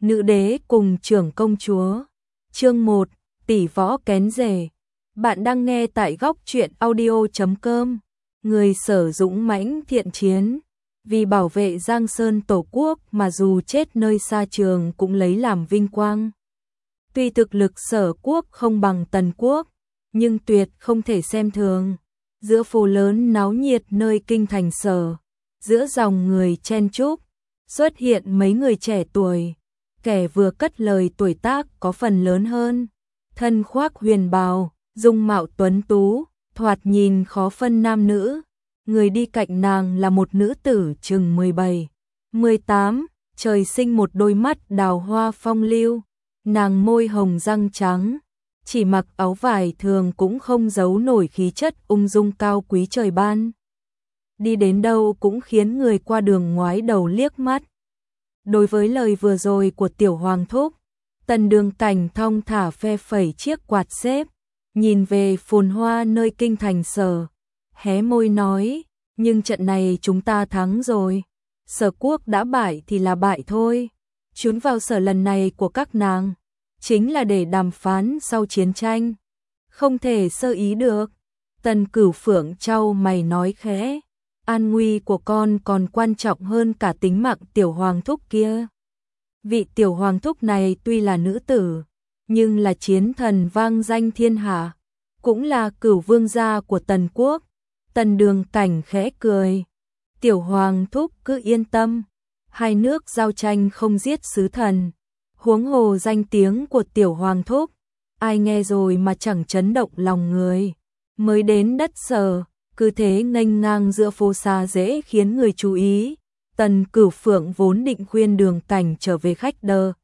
Nữ đế cùng trưởng công chúa. Chương 1, tỷ võ kén rể. Bạn đang nghe tại góc truyện audio.com. Người Sở dũng mãnh thiện chiến, vì bảo vệ Giang Sơn Tổ quốc mà dù chết nơi xa trường cũng lấy làm vinh quang. Tuy thực lực Sở quốc không bằng Tần quốc, nhưng tuyệt không thể xem thường. Giữa phố lớn náo nhiệt nơi kinh thành Sở, giữa dòng người chen chúc, xuất hiện mấy người trẻ tuổi. Kẻ vừa cất lời tuổi tác có phần lớn hơn, thân khoác huyền bào, dung mạo tuấn tú, thoạt nhìn khó phân nam nữ. Người đi cạnh nàng là một nữ tử chừng 17, 18, trời sinh một đôi mắt đào hoa phong lưu, nàng môi hồng răng trắng, chỉ mặc áo vải thường cũng không giấu nổi khí chất ung dung cao quý trời ban. Đi đến đâu cũng khiến người qua đường ngoái đầu liếc mắt. Đối với lời vừa rồi của tiểu hoàng thúc, Tần Đường Cảnh thong thả phe phẩy chiếc quạt xếp, nhìn về phồn hoa nơi kinh thành Sở, hé môi nói, nhưng trận này chúng ta thắng rồi. Sở quốc đã bại thì là bại thôi. Chuyến vào Sở lần này của các nàng chính là để đàm phán sau chiến tranh, không thể sơ ý được. Tần Cửu Phượng chau mày nói khẽ, an nguy của con còn quan trọng hơn cả tính mạng tiểu hoàng thúc kia. Vị tiểu hoàng thúc này tuy là nữ tử, nhưng là chiến thần vang danh thiên hạ, cũng là cửu vương gia của Tần quốc. Tần Đường Cảnh khẽ cười, tiểu hoàng thúc cứ yên tâm, hai nước giao tranh không giết sứ thần, huống hồ danh tiếng của tiểu hoàng thúc, ai nghe rồi mà chẳng chấn động lòng người. Mới đến đất Sở, cứ thế nghênh ngang giữa phố xa dễ khiến người chú ý. Tần Cửu Phượng vốn định khuyên Đường Cảnh trở về khách đơ,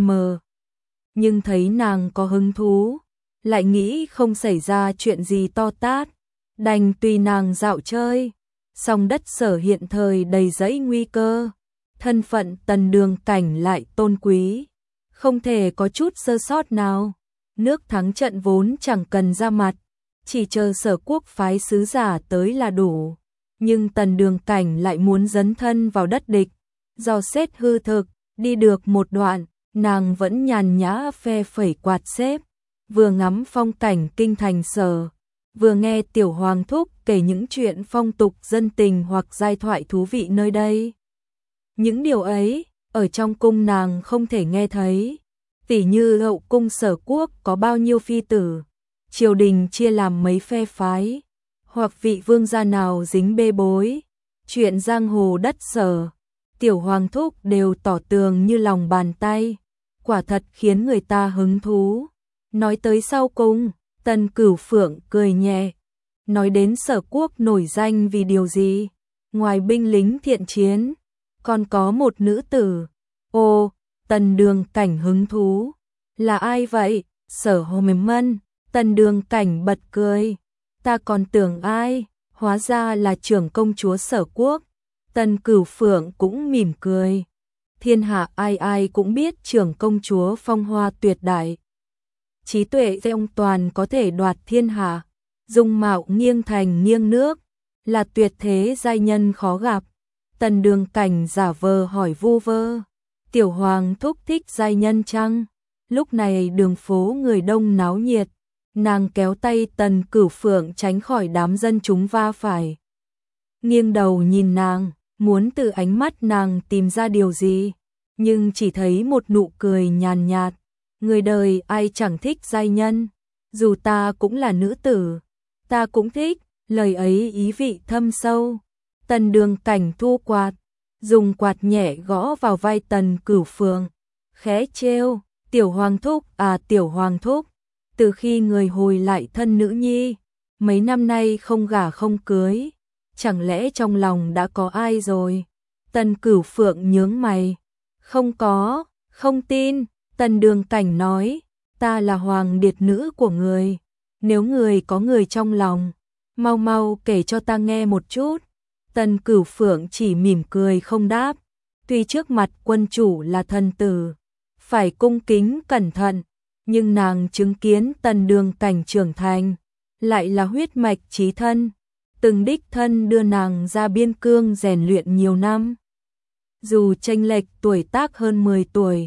nhưng thấy nàng có hứng thú, lại nghĩ không xảy ra chuyện gì to tát, đành tùy nàng dạo chơi. Song đất Sở hiện thời đầy dẫy nguy cơ, thân phận Tần Đường Cảnh lại tôn quý, không thể có chút sơ sót nào. Nước thắng trận vốn chẳng cần ra mặt, chỉ chờ Sở quốc phái sứ giả tới là đủ. Nhưng Tần Đường Cảnh lại muốn dấn thân vào đất địch, dò xét hư thực. Đi được một đoạn, nàng vẫn nhàn nhã phe phẩy quạt xếp, vừa ngắm phong cảnh kinh thành Sở, vừa nghe tiểu hoàng thúc kể những chuyện phong tục dân tình hoặc giai thoại thú vị nơi đây. Những điều ấy, ở trong cung nàng không thể nghe thấy, tỉ như hậu cung Sở quốc có bao nhiêu phi tử, triều đình chia làm mấy phe phái, hoặc vị vương gia nào dính bê bối, chuyện giang hồ đất Sở, tiểu hoàng thúc đều tỏ tường như lòng bàn tay, quả thật khiến người ta hứng thú. Nói tới sau cùng, Tần Cửu Phượng cười nhẹ, nói đến Sở quốc nổi danh vì điều gì? Ngoài binh lính thiện chiến, còn có một nữ tử. Ồ, Tần Đường Cảnh hứng thú. Là ai vậy? Sở Hồ Mềm Mân. Tần Đường Cảnh bật cười. Ta còn tưởng ai, hóa ra là trưởng công chúa Sở quốc. Tần Cửu Phượng cũng mỉm cười. Thiên hạ ai ai cũng biết trưởng công chúa phong hoa tuyệt đại, trí tuệ ông toàn có thể đoạt thiên hạ, dung mạo nghiêng thành nghiêng nước, là tuyệt thế giai nhân khó gặp. Tần Đường Cảnh giả vờ hỏi vu vơ, tiểu hoàng thúc thích giai nhân chăng? Lúc này đường phố người đông náo nhiệt, nàng kéo tay Tần Cửu Phượng tránh khỏi đám dân chúng va phải. Nghiêng đầu nhìn nàng, muốn từ ánh mắt nàng tìm ra điều gì, nhưng chỉ thấy một nụ cười nhàn nhạt. Người đời ai chẳng thích giai nhân, dù ta cũng là nữ tử, ta cũng thích. Lời ấy ý vị thâm sâu. Tần Đường Cảnh thu quạt, dùng quạt nhẹ gõ vào vai Tần Cửu Phượng, khẽ trêu, tiểu hoàng thúc à tiểu hoàng thúc, từ khi người hồi lại thân nữ nhi, mấy năm nay không gả không cưới, chẳng lẽ trong lòng đã có ai rồi? Tần Cửu Phượng nhướng mày, không có, không tin. Tần Đường Cảnh nói, ta là hoàng điệt nữ của người, nếu người có người trong lòng, mau mau kể cho ta nghe một chút. Tần Cửu Phượng chỉ mỉm cười không đáp, tuy trước mặt quân chủ là thần tử, phải cung kính cẩn thận, nhưng nàng chứng kiến Tần Đường Cảnh trưởng thành, lại là huyết mạch chí thân, từng đích thân đưa nàng ra biên cương rèn luyện nhiều năm. Dù chênh lệch tuổi tác hơn 10 tuổi,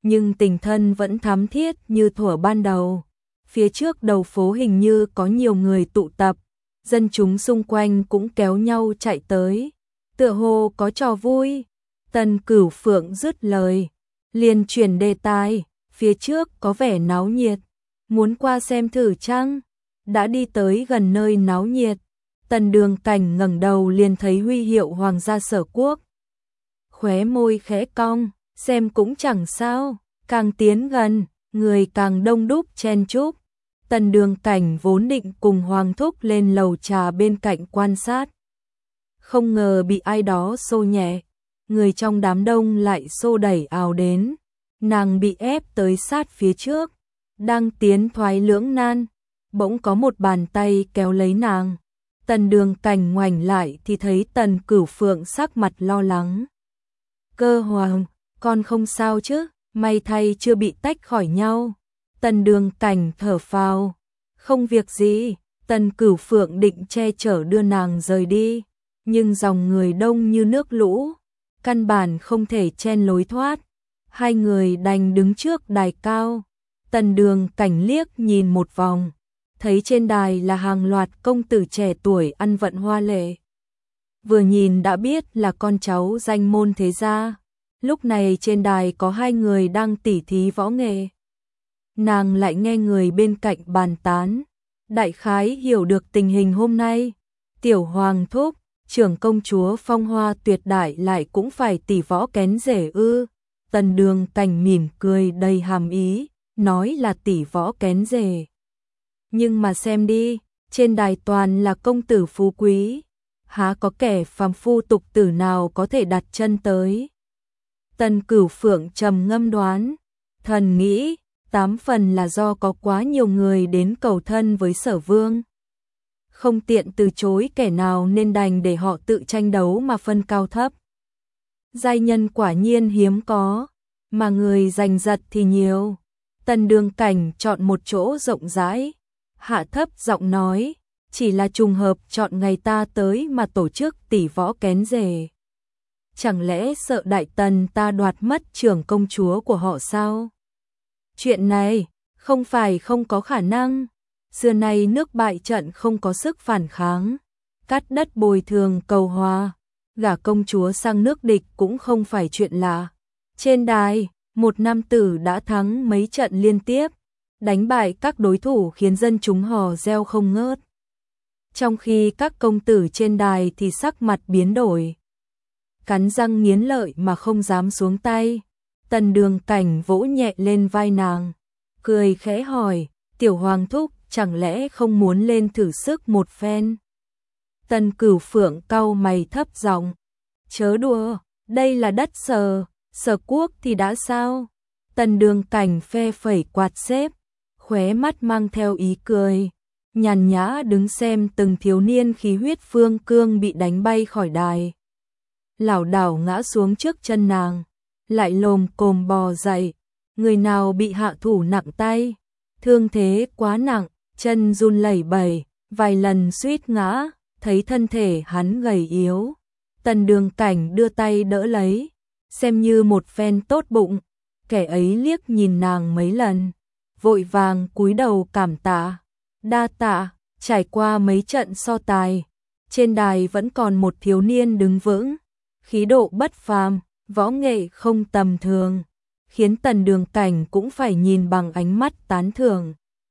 nhưng tình thân vẫn thắm thiết như thuở ban đầu. Phía trước đầu phố hình như có nhiều người tụ tập, dân chúng xung quanh cũng kéo nhau chạy tới, tựa hồ có trò vui. Tần Cửu Phượng dứt lời, liền chuyển đề tài, phía trước có vẻ náo nhiệt, muốn qua xem thử chăng? Đã đi tới gần nơi náo nhiệt, Tần Đường Cảnh ngẩng đầu liền thấy huy hiệu Hoàng gia Sở Quốc. Khóe môi khẽ cong, xem cũng chẳng sao, càng tiến gần, người càng đông đúc chen chúc. Tần Đường Cảnh vốn định cùng Hoàng thúc lên lầu trà bên cạnh quan sát, không ngờ bị ai đó xô nhẹ, người trong đám đông lại xô đẩy ào đến, nàng bị ép tới sát phía trước, đang tiến thoái lưỡng nan, bỗng có một bàn tay kéo lấy nàng. Tần Đường Cảnh ngoảnh lại thì thấy Tần Cửu Phượng sắc mặt lo lắng. Cơ Hoàng, con không sao chứ, may thay chưa bị tách khỏi nhau. Tần Đường Cảnh thở phào, không việc gì. Tần Cửu Phượng định che chở đưa nàng rời đi, nhưng dòng người đông như nước lũ, căn bản không thể chen lối thoát. Hai người đành đứng trước đài cao. Tần Đường Cảnh liếc nhìn một vòng, thấy trên đài là hàng loạt công tử trẻ tuổi ăn vận hoa lệ. Vừa nhìn đã biết là con cháu danh môn thế gia. Lúc này trên đài có hai người đang tỉ thí võ nghệ. Nàng lại nghe người bên cạnh bàn tán, đại khái hiểu được tình hình hôm nay. Tiểu Hoàng thúc, trưởng công chúa phong hoa tuyệt đại lại cũng phải tỷ võ kén rể ư? Tần Đường Cảnh mỉm cười đầy hàm ý, nói là tỷ võ kén rể. Nhưng mà xem đi, trên đài toàn là công tử phú quý, há có kẻ phàm phu tục tử nào có thể đặt chân tới. Tần Cửu Phượng trầm ngâm đoán, thần nghĩ, 8 phần là do có quá nhiều người đến cầu thân với Sở Vương. Không tiện từ chối kẻ nào nên đành để họ tự tranh đấu mà phân cao thấp. Giai nhân quả nhiên hiếm có, mà người giành giật thì nhiều. Tần Đường Cảnh chọn một chỗ rộng rãi, hạ thấp giọng nói, chỉ là trùng hợp chọn ngày ta tới mà tổ chức tỷ võ kén rể. Chẳng lẽ sợ Đại Tần ta đoạt mất trưởng công chúa của họ sao? Chuyện này không phải không có khả năng. Xưa nay nước bại trận không có sức phản kháng, cắt đất bồi thường cầu hòa, gả công chúa sang nước địch cũng không phải chuyện lạ. Trên đài, một nam tử đã thắng mấy trận liên tiếp, đánh bại các đối thủ khiến dân chúng hò reo không ngớt. Trong khi các công tử trên đài thì sắc mặt biến đổi, cắn răng nghiến lợi mà không dám xuống tay. Tần Đường Cảnh vỗ nhẹ lên vai nàng, cười khẽ hỏi, Tiểu Hoàng thúc, chẳng lẽ không muốn lên thử sức một phen? Tần Cửu Phượng cau mày thấp giọng, chớ đùa, đây là đất Sở Quốc thì đã sao? Tần Đường Cảnh phe phẩy quạt xếp, khóe mắt mang theo ý cười, nhàn nhã đứng xem từng thiếu niên khí huyết phương cương bị đánh bay khỏi đài, lảo đảo ngã xuống trước chân nàng, lại lồm cồm bò dậy. Người nào bị hạ thủ nặng tay, thương thế quá nặng, chân run lẩy bẩy, vài lần suýt ngã. Thấy thân thể hắn gầy yếu, Tần Đường Cảnh đưa tay đỡ lấy, xem như một phen tốt bụng. Kẻ ấy liếc nhìn nàng mấy lần, vội vàng cúi đầu cảm tạ, đa tạ. Trải qua mấy trận so tài, trên đài vẫn còn một thiếu niên đứng vững, khí độ bất phàm, võ nghệ không tầm thường, khiến Tần Đường Cảnh cũng phải nhìn bằng ánh mắt tán thưởng.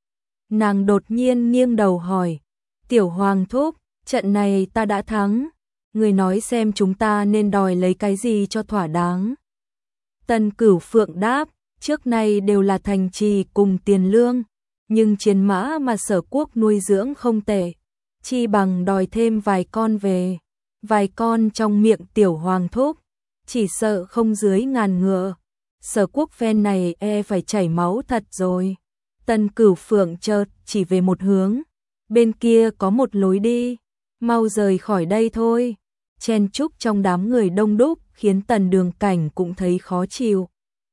Nàng đột nhiên nghiêng đầu hỏi, Tiểu Hoàng thúc, trận này ta đã thắng, người nói xem chúng ta nên đòi lấy cái gì cho thỏa đáng. Tần Cửu Phượng đáp, trước nay đều là thành trì cùng tiền lương, nhưng chiến mã mà Sở Quốc nuôi dưỡng không tệ, chi bằng đòi thêm vài con về. Vài con trong miệng Tiểu Hoàng thúc, chỉ sợ không dưới 1000 ngựa. Sở Quốc phen này phải chảy máu thật rồi. Tần Cửu Phượng chợt chỉ về một hướng, bên kia có một lối đi, mau rời khỏi đây thôi. Chen chúc trong đám người đông đúc khiến Tần Đường Cảnh cũng thấy khó chịu.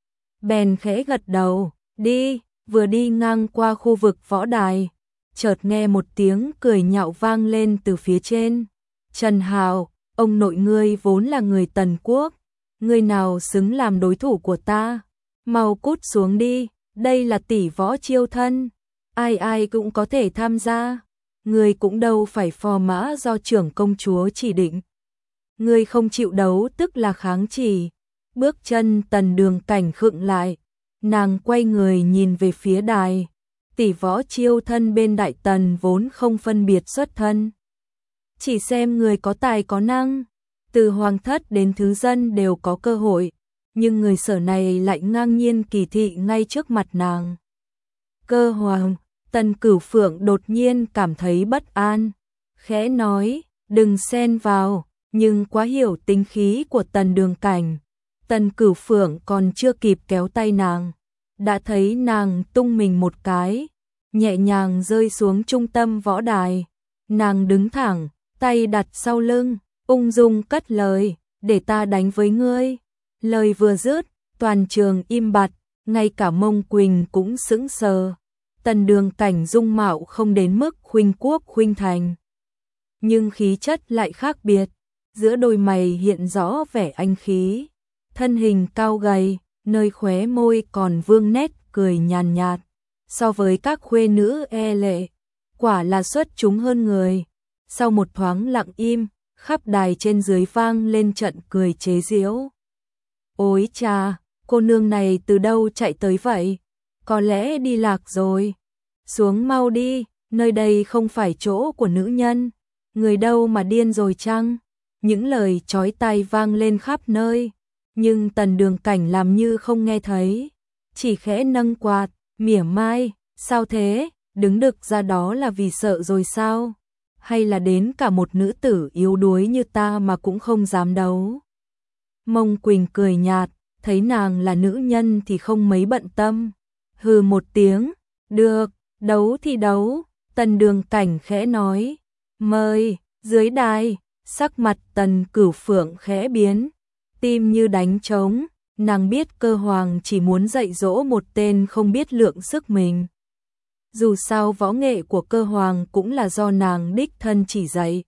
Bèn khẽ gật đầu, đi. Vừa đi ngang qua khu vực võ đài, chợt nghe một tiếng cười nhạo vang lên từ phía trên. Trần Hào, ông nội ngươi vốn là người Tần Quốc, ngươi nào xứng làm đối thủ của ta? Mau cút xuống đi, đây là tỷ võ chiêu thân, ai ai cũng có thể tham gia, người cũng đâu phải phò mã do trưởng công chúa chỉ định. Người không chịu đấu tức là kháng chỉ. Bước chân Tần Đường Cảnh khựng lại, nàng quay người nhìn về phía đài. Tỷ võ chiêu thân bên Đại Tần vốn không phân biệt xuất thân, chỉ xem người có tài có năng, từ hoàng thất đến thứ dân đều có cơ hội, nhưng người Sở này lại ngang nhiên kỳ thị ngay trước mặt nàng. Cơ Hoàng, Tần Cửu Phượng đột nhiên cảm thấy bất an, khẽ nói, đừng xen vào, nhưng quá hiểu tính khí của Tần Đường Cảnh. Tần Cửu Phượng còn chưa kịp kéo tay nàng, đã thấy nàng tung mình một cái, nhẹ nhàng rơi xuống trung tâm võ đài. Nàng đứng thẳng, tay đặt sau lưng, ung dung cất lời, để ta đánh với ngươi. Lời vừa dứt, toàn trường im bặt, ngay cả Mông Quỳnh cũng sững sờ. Tần Đường Cảnh dung mạo không đến mức khuynh quốc khuynh thành, nhưng khí chất lại khác biệt, giữa đôi mày hiện rõ vẻ anh khí, thân hình cao gầy, nơi khóe môi còn vương nét cười nhàn nhạt, so với các khuê nữ e lệ, quả là xuất chúng hơn người. Sau một thoáng lặng im, khắp đài trên dưới vang lên trận cười chế giễu. Ôi cha, cô nương này từ đâu chạy tới vậy? Có lẽ đi lạc rồi. Xuống mau đi, nơi đây không phải chỗ của nữ nhân. Người đâu mà điên rồi chăng? Những lời chói tai vang lên khắp nơi, nhưng Tần Đường Cảnh làm như không nghe thấy, chỉ khẽ nâng quạt, mỉa mai, sao thế, đứng đực ra đó là vì sợ rồi sao? Hay là đến cả một nữ tử yếu đuối như ta mà cũng không dám đấu? Mông Quỳnh cười nhạt, thấy nàng là nữ nhân thì không mấy bận tâm, hừ một tiếng, được, đấu thì đấu. Tần Đường Cảnh khẽ nói, mời. Dưới đài, sắc mặt Tần Cửu Phượng khẽ biến, tim như đánh trống, nàng biết Cơ Hoàng chỉ muốn dạy dỗ một tên không biết lượng sức mình. Dù sao võ nghệ của Cơ Hoàng cũng là do nàng đích thân chỉ dạy,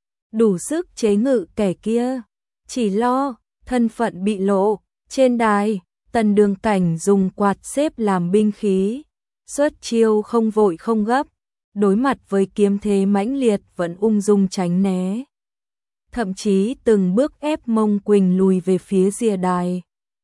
đủ sức chế ngự kẻ kia, chỉ lo thân phận bị lộ. Trên đài, Tần Đường Cảnh dùng quạt xếp làm binh khí, xuất chiêu không vội không gấp, đối mặt với kiếm thế mãnh liệt vẫn ung dung tránh né, thậm chí từng bước ép Mông Quỳnh lùi về phía rìa đài.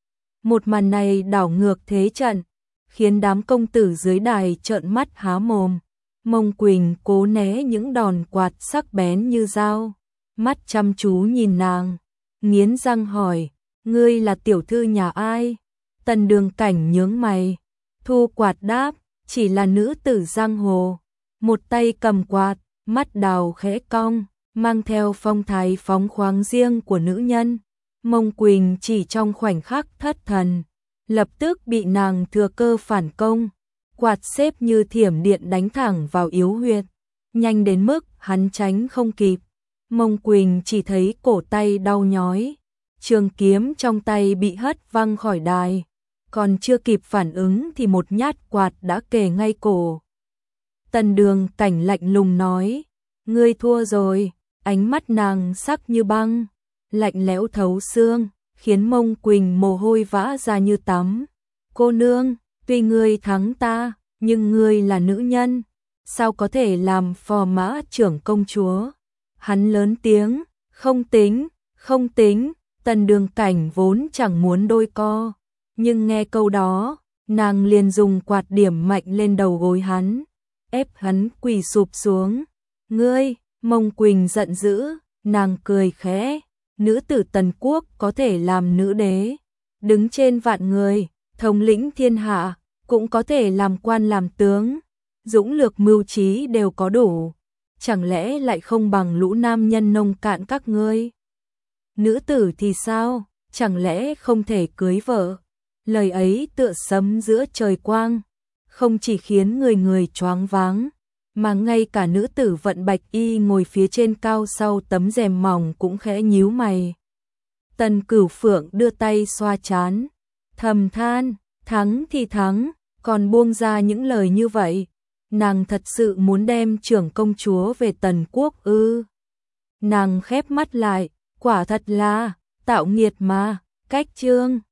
Một màn này đảo ngược thế trận, khiến đám công tử dưới đài trợn mắt há mồm. Mông Quỳnh cố né những đòn quạt sắc bén như dao, mắt chăm chú nhìn nàng, nghiến răng hỏi, ngươi là tiểu thư nhà ai? Tần Đường Cảnh nhướng mày, thu quạt đáp, chỉ là nữ tử giang hồ. Một tay cầm quạt, mắt đào khẽ cong, mang theo phong thái phóng khoáng riêng của nữ nhân. Mông Quỳnh chỉ trong khoảnh khắc thất thần, lập tức bị nàng thừa cơ phản công, quạt xếp như thiểm điện đánh thẳng vào yếu huyệt, nhanh đến mức hắn tránh không kịp. Mông Quỳnh chỉ thấy cổ tay đau nhói, trường kiếm trong tay bị hất văng khỏi đài, còn chưa kịp phản ứng thì một nhát quạt đã kề ngay cổ. Tần Đường Cảnh lạnh lùng nói, ngươi thua rồi. Ánh mắt nàng sắc như băng, lạnh lẽo thấu xương, khiến Mông Quỳnh mồ hôi vã ra như tắm. Cô nương, tuy ngươi thắng ta, nhưng ngươi là nữ nhân, sao có thể làm phò mã trưởng công chúa? Hắn lớn tiếng, không tính, không tính. Tần Đường Cảnh vốn chẳng muốn đôi co, nhưng nghe câu đó, nàng liền dùng quạt điểm mạnh lên đầu gối hắn, ép hắn quỳ sụp xuống. Ngươi! Mông Quỳnh giận dữ, nàng cười khẽ, nữ tử Tần quốc có thể làm nữ đế, đứng trên vạn người, thống lĩnh thiên hạ, cũng có thể làm quan làm tướng, dũng lược mưu trí đều có đủ, chẳng lẽ lại không bằng lũ nam nhân nông cạn các ngươi? Nữ tử thì sao, chẳng lẽ không thể cưới vợ? Lời ấy tựa sấm giữa trời quang, không chỉ khiến người người choáng váng, mà ngay cả nữ tử Vận Bạch Y ngồi phía trên cao sau tấm rèm mỏng cũng khẽ nhíu mày. Tần Cửu Phượng đưa tay xoa trán, thầm than, thắng thì thắng, còn buông ra những lời như vậy, nàng thật sự muốn đem trưởng công chúa về Tần quốc ư? Nàng khép mắt lại, quả thật là tạo nghiệt mà. Cách chương